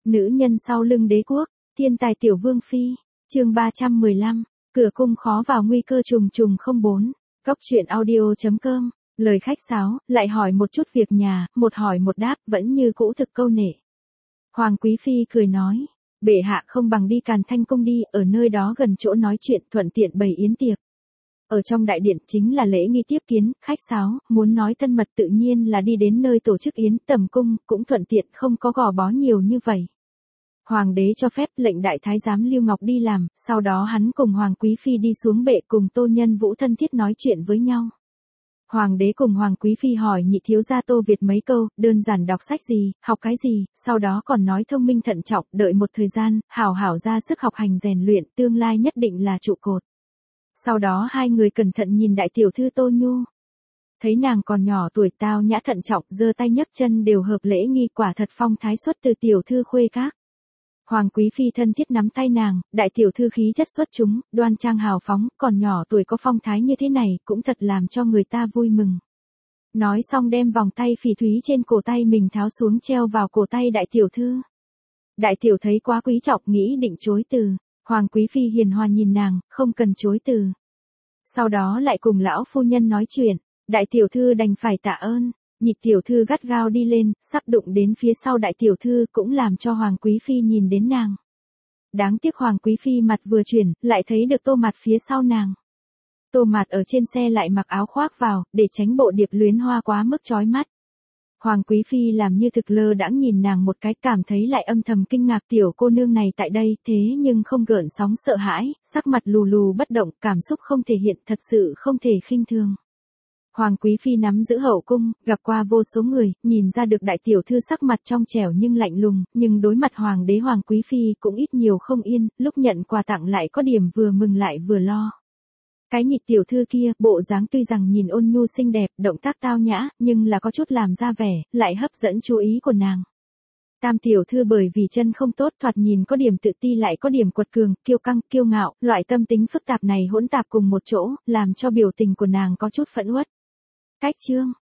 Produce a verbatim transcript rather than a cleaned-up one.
Nữ nhân sau lưng đế quốc, thiên tài tiểu vương phi, chương ba trăm mười lăm, cửa cung khó vào nguy cơ trùng trùng không bốn, cóc truyện audio chấm com, lời khách sáo, lại hỏi một chút việc nhà, một hỏi một đáp, vẫn như cũ thực câu nệ. Hoàng quý phi cười nói, bệ hạ không bằng đi Càn Thanh cung đi, ở nơi đó gần chỗ nói chuyện thuận tiện bày yến tiệc. Ở trong đại điện chính là lễ nghi tiếp kiến, khách sáo, muốn nói thân mật tự nhiên là đi đến nơi tổ chức yến, tầm cung, cũng thuận tiện không có gò bó nhiều như vậy. Hoàng đế cho phép lệnh đại thái giám Lưu Ngọc đi làm, sau đó hắn cùng Hoàng quý phi đi xuống bệ cùng Tô Nhân Vũ thân thiết nói chuyện với nhau. Hoàng đế cùng Hoàng quý phi hỏi nhị thiếu gia Tô Việt mấy câu, đơn giản đọc sách gì, học cái gì, sau đó còn nói thông minh thận trọng, đợi một thời gian, hảo hảo ra sức học hành rèn luyện, tương lai nhất định là trụ cột. Sau đó hai người cẩn thận nhìn đại tiểu thư Tô Nhu. Thấy nàng còn nhỏ tuổi tao nhã thận trọng, giơ tay nhấc chân đều hợp lễ nghi, quả thật phong thái xuất từ tiểu thư khuê các. Hoàng quý phi thân thiết nắm tay nàng, đại tiểu thư khí chất xuất chúng, đoan trang hào phóng, còn nhỏ tuổi có phong thái như thế này, cũng thật làm cho người ta vui mừng. Nói xong đem vòng tay phỉ thúy trên cổ tay mình tháo xuống treo vào cổ tay đại tiểu thư. Đại tiểu thấy quá quý trọng nghĩ định chối từ. Hoàng quý phi hiền hòa nhìn nàng, không cần chối từ. Sau đó lại cùng lão phu nhân nói chuyện, đại tiểu thư đành phải tạ ơn, nhị tiểu thư gắt gao đi lên, sắp đụng đến phía sau đại tiểu thư cũng làm cho Hoàng quý phi nhìn đến nàng. Đáng tiếc Hoàng quý phi mặt vừa chuyển, lại thấy được Tô Mạt phía sau nàng. Tô Mạt ở trên xe lại mặc áo khoác vào, để tránh bộ điệp luyến hoa quá mức chói mắt. Hoàng quý phi làm như thực lơ đãng nhìn nàng một cái, cảm thấy lại âm thầm kinh ngạc tiểu cô nương này tại đây, thế nhưng không gợn sóng sợ hãi, sắc mặt lù lù bất động, cảm xúc không thể hiện, thật sự không thể khinh thường. Hoàng quý phi nắm giữ hậu cung, gặp qua vô số người, nhìn ra được đại tiểu thư sắc mặt trong trẻo nhưng lạnh lùng, nhưng đối mặt hoàng đế Hoàng quý phi cũng ít nhiều không yên, lúc nhận quà tặng lại có điểm vừa mừng lại vừa lo. Cái nhị tiểu thư kia, bộ dáng tuy rằng nhìn ôn nhu xinh đẹp, động tác tao nhã, nhưng là có chút làm ra vẻ, lại hấp dẫn chú ý của nàng. Tam tiểu thư bởi vì chân không tốt, thoạt nhìn có điểm tự ti lại có điểm quật cường, kiêu căng, kiêu ngạo, loại tâm tính phức tạp này hỗn tạp cùng một chỗ, làm cho biểu tình của nàng có chút phẫn uất. Cách chương,